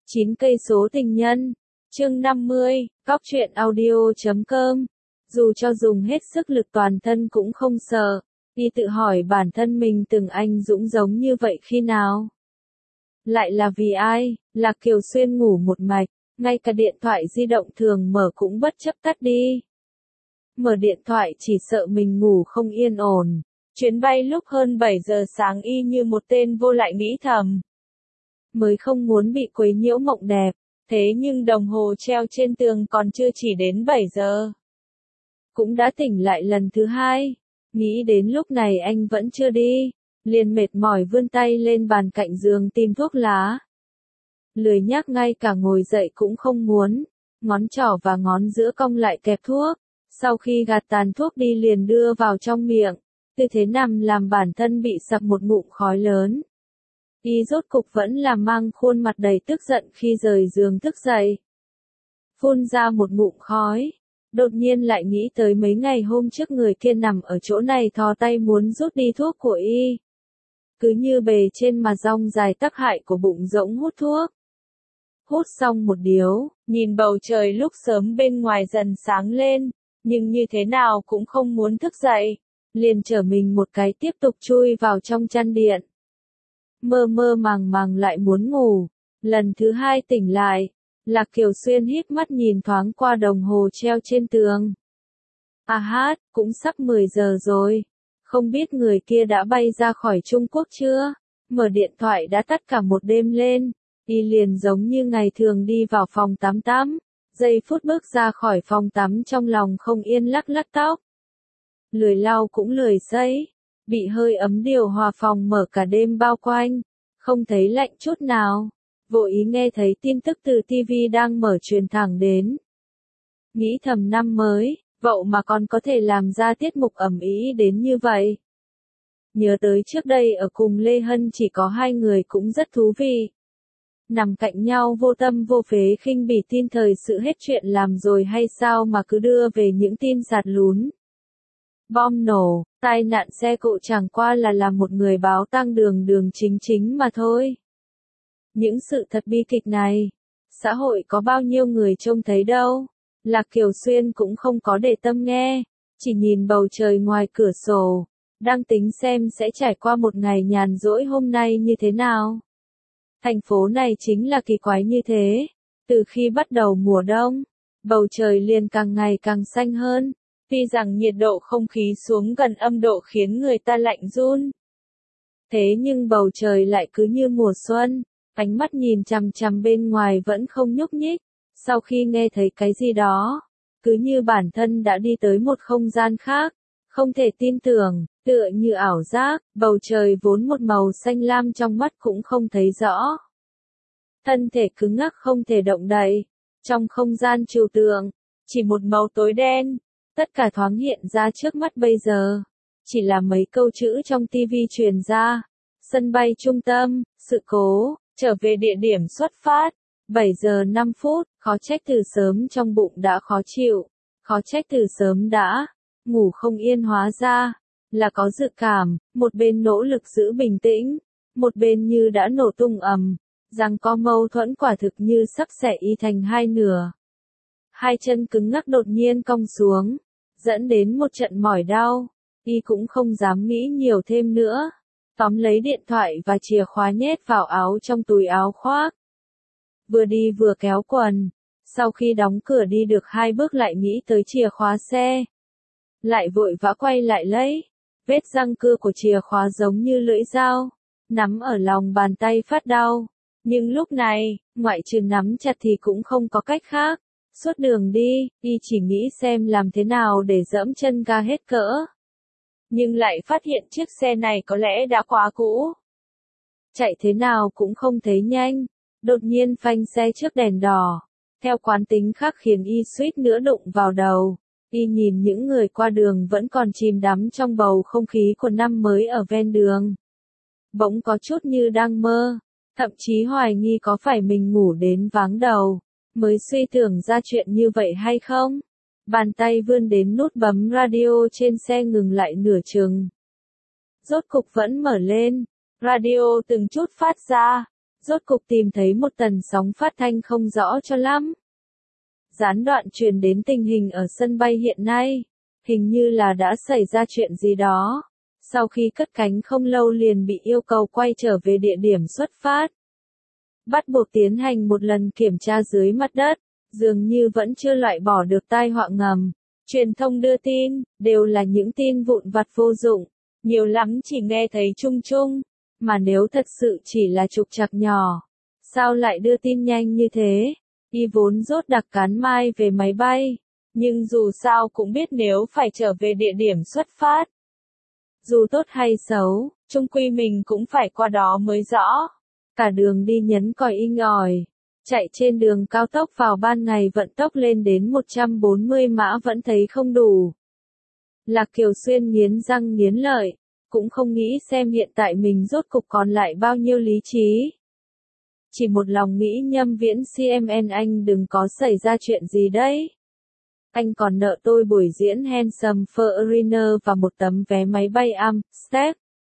9 cây số tình nhân. Chương 50, góc truyện audio.com. Dù cho dùng hết sức lực toàn thân cũng không sợ, đi tự hỏi bản thân mình từng anh dũng giống như vậy khi nào? Lại là vì ai? Lạc Kiều Xuyên ngủ một mạch, ngay cả điện thoại di động thường mở cũng bất chấp tắt đi. Mở điện thoại chỉ sợ mình ngủ không yên ổn. Chuyến bay lúc hơn 7 giờ sáng y như một tên vô lại nghĩ thầm. Mới không muốn bị quấy nhiễu mộng đẹp, thế nhưng đồng hồ treo trên tường còn chưa chỉ đến 7 giờ. Cũng đã tỉnh lại lần thứ hai, nghĩ đến lúc này anh vẫn chưa đi, liền mệt mỏi vươn tay lên bàn cạnh giường tìm thuốc lá. Lười nhác ngay cả ngồi dậy cũng không muốn, ngón trỏ và ngón giữa cong lại kẹp thuốc, sau khi gạt tàn thuốc đi liền đưa vào trong miệng, tư thế nằm làm bản thân bị sặc một ngụm khói lớn. Y rốt cục vẫn là mang khuôn mặt đầy tức giận khi rời giường thức dậy. Phun ra một ngụm khói, đột nhiên lại nghĩ tới mấy ngày hôm trước người kia nằm ở chỗ này thò tay muốn rút đi thuốc của y. Cứ như bề trên mà rong dài tắc hại của bụng rỗng hút thuốc. Hút xong một điếu, nhìn bầu trời lúc sớm bên ngoài dần sáng lên, nhưng như thế nào cũng không muốn thức dậy, liền trở mình một cái tiếp tục chui vào trong chăn điện. Mơ mơ màng màng lại muốn ngủ, lần thứ hai tỉnh lại, Lạc Kiều Xuyên híp mắt nhìn thoáng qua đồng hồ treo trên tường. À hát, cũng sắp 10 giờ rồi, không biết người kia đã bay ra khỏi Trung Quốc chưa? Mở điện thoại đã tắt cả một đêm lên, y liền giống như ngày thường đi vào phòng tắm, giây phút bước ra khỏi phòng tắm trong lòng không yên lắc lắc tóc. Lười lau cũng lười sấy. Bị hơi ấm điều hòa phòng mở cả đêm bao quanh, không thấy lạnh chút nào. Vô ý nghe thấy tin tức từ TV đang mở truyền thẳng đến. Nghĩ thầm năm mới, vậy mà còn có thể làm ra tiết mục ầm ĩ đến như vậy. Nhớ tới trước đây ở cùng Lê Hân chỉ có hai người cũng rất thú vị. Nằm cạnh nhau vô tâm vô phế khinh bỉ tin thời sự hết chuyện làm rồi hay sao mà cứ đưa về những tin sạt lún. Bom nổ, tai nạn xe cộ chẳng qua là một người báo tang đường chính mà thôi. Những sự thật bi kịch này, xã hội có bao nhiêu người trông thấy đâu. Lạc Kiều Xuyên cũng không có để tâm nghe, chỉ nhìn bầu trời ngoài cửa sổ, đang tính xem sẽ trải qua một ngày nhàn rỗi hôm nay như thế nào. Thành phố này chính là kỳ quái như thế, từ khi bắt đầu mùa đông, bầu trời liền càng ngày càng xanh hơn. Tuy rằng nhiệt độ không khí xuống gần âm độ khiến người ta lạnh run. Thế nhưng bầu trời lại cứ như mùa xuân, ánh mắt nhìn chằm chằm bên ngoài vẫn không nhúc nhích, sau khi nghe thấy cái gì đó, cứ như bản thân đã đi tới một không gian khác, không thể tin tưởng, tựa như ảo giác, bầu trời vốn một màu xanh lam trong mắt cũng không thấy rõ. Thân thể cứng ngắc không thể động đậy, trong không gian trừu tượng, chỉ một màu tối đen. Tất cả thoáng hiện ra trước mắt bây giờ, chỉ là mấy câu chữ trong TV truyền ra. Sân bay trung tâm, sự cố, trở về địa điểm xuất phát, 7 giờ 5 phút, khó trách từ sớm trong bụng đã khó chịu, khó trách từ sớm đã, ngủ không yên hóa ra, là có dự cảm, một bên nỗ lực giữ bình tĩnh, một bên như đã nổ tung ầm, rằng có mâu thuẫn quả thực như sắp xẻ y thành hai nửa. Hai chân cứng ngắc đột nhiên cong xuống, dẫn đến một trận mỏi đau, y cũng không dám nghĩ nhiều thêm nữa, tóm lấy điện thoại và chìa khóa nhét vào áo trong túi áo khoác. Vừa đi vừa kéo quần, sau khi đóng cửa đi được 2 bước lại nghĩ tới chìa khóa xe. Lại vội vã quay lại lấy, vết răng cưa của chìa khóa giống như lưỡi dao, nắm ở lòng bàn tay phát đau, nhưng lúc này, ngoại trừ nắm chặt thì cũng không có cách khác. Suốt đường đi, y chỉ nghĩ xem làm thế nào để giẫm chân ga hết cỡ. Nhưng lại phát hiện chiếc xe này có lẽ đã quá cũ. Chạy thế nào cũng không thấy nhanh, đột nhiên phanh xe trước đèn đỏ. Theo quán tính khác khiến y suýt nữa đụng vào đầu. Y nhìn những người qua đường vẫn còn chìm đắm trong bầu không khí của năm mới ở ven đường. Bỗng có chút như đang mơ, thậm chí hoài nghi có phải mình ngủ đến váng đầu. Mới suy tưởng ra chuyện như vậy hay không? Bàn tay vươn đến nút bấm radio trên xe ngừng lại nửa chừng. Rốt cục vẫn mở lên, radio từng chút phát ra, Rốt cục tìm thấy một tần sóng phát thanh không rõ cho lắm. Gián đoạn truyền đến tình hình ở sân bay hiện nay. Hình như là đã xảy ra chuyện gì đó. Sau khi cất cánh không lâu liền bị yêu cầu quay trở về địa điểm xuất phát. Bắt buộc tiến hành một lần kiểm tra dưới mặt đất, dường như vẫn chưa loại bỏ được tai họa ngầm. Truyền thông đưa tin, đều là những tin vụn vặt vô dụng, nhiều lắm chỉ nghe thấy chung chung, mà nếu thật sự chỉ là trục trặc nhỏ, sao lại đưa tin nhanh như thế? Y vốn dốt đặc cán mai về máy bay, nhưng dù sao cũng biết nếu phải trở về địa điểm xuất phát. Dù tốt hay xấu, chung quy mình cũng phải qua đó mới rõ. Cả đường đi nhấn còi inh ỏi. Chạy trên đường cao tốc vào ban ngày vận tốc lên đến 140 mã vẫn thấy không đủ. Lạc Kiều Xuyên nghiến răng nghiến lợi, cũng không nghĩ xem hiện tại mình rốt cục còn lại bao nhiêu lý trí. Chỉ một lòng nghĩ Nhâm Viễn CMN anh đừng có xảy ra chuyện gì đấy. Anh còn nợ tôi buổi diễn Handsome Foreigner và một tấm vé máy bay Amsterdam.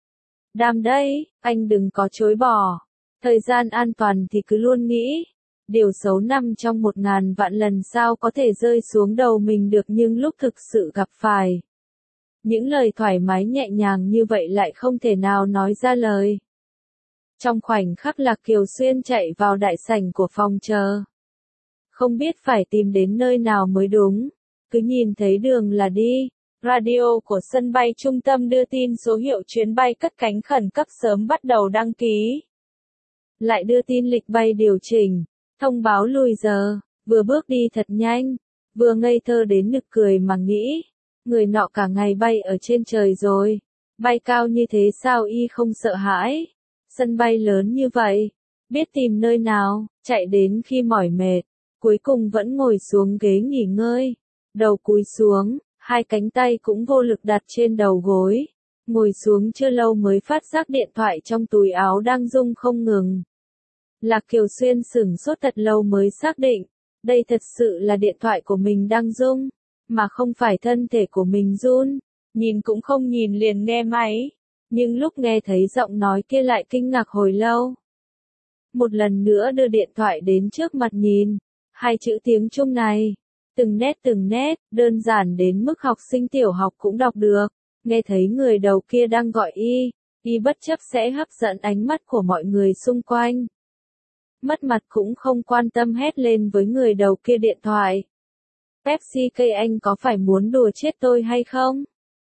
Đam đấy, anh đừng có chối bỏ. Thời gian an toàn thì cứ luôn nghĩ. Điều xấu nằm trong 1000 vạn lần sao có thể rơi xuống đầu mình được nhưng lúc thực sự gặp phải. Những lời thoải mái nhẹ nhàng như vậy lại không thể nào nói ra lời. Trong khoảnh khắc Lạc Kiều Xuyên chạy vào đại sảnh của phòng chờ. Không biết phải tìm đến nơi nào mới đúng. Cứ nhìn thấy đường là đi. Radio của sân bay trung tâm đưa tin số hiệu chuyến bay cất cánh khẩn cấp sớm bắt đầu đăng ký. Lại đưa tin lịch bay điều chỉnh, thông báo lùi giờ, vừa bước đi thật nhanh, vừa ngây thơ đến nực cười mà nghĩ, người nọ cả ngày bay ở trên trời rồi, bay cao như thế sao y không sợ hãi, sân bay lớn như vậy, biết tìm nơi nào, chạy đến khi mỏi mệt, cuối cùng vẫn ngồi xuống ghế nghỉ ngơi, đầu cúi xuống, hai cánh tay cũng vô lực đặt trên đầu gối, ngồi xuống chưa lâu mới phát giác điện thoại trong túi áo đang rung không ngừng. Lạc Kiều Xuyên sửng sốt thật lâu mới xác định, đây thật sự là điện thoại của mình đang rung, mà không phải thân thể của mình run, nhìn cũng không nhìn liền nghe máy, nhưng lúc nghe thấy giọng nói kia lại kinh ngạc hồi lâu. Một lần nữa đưa điện thoại đến trước mặt nhìn, hai chữ tiếng Trung này, từng nét, đơn giản đến mức học sinh tiểu học cũng đọc được, nghe thấy người đầu kia đang gọi y bất chấp sẽ hấp dẫn ánh mắt của mọi người xung quanh. Mất mặt cũng không quan tâm hét lên với người đầu kia điện thoại. Pepsi cây anh có phải muốn đùa chết tôi hay không?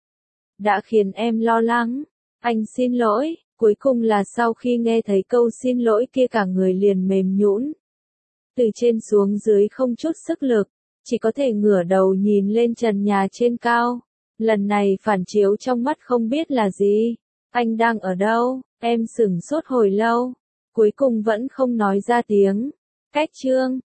Đã khiến em lo lắng. Anh xin lỗi, cuối cùng là sau khi nghe thấy câu xin lỗi kia cả người liền mềm nhũn. Từ trên xuống dưới không chút sức lực, chỉ có thể ngửa đầu nhìn lên trần nhà trên cao. Lần này phản chiếu trong mắt không biết là gì. Anh đang ở đâu? Em sửng sốt hồi lâu. Cuối cùng vẫn không nói ra tiếng. Cách chương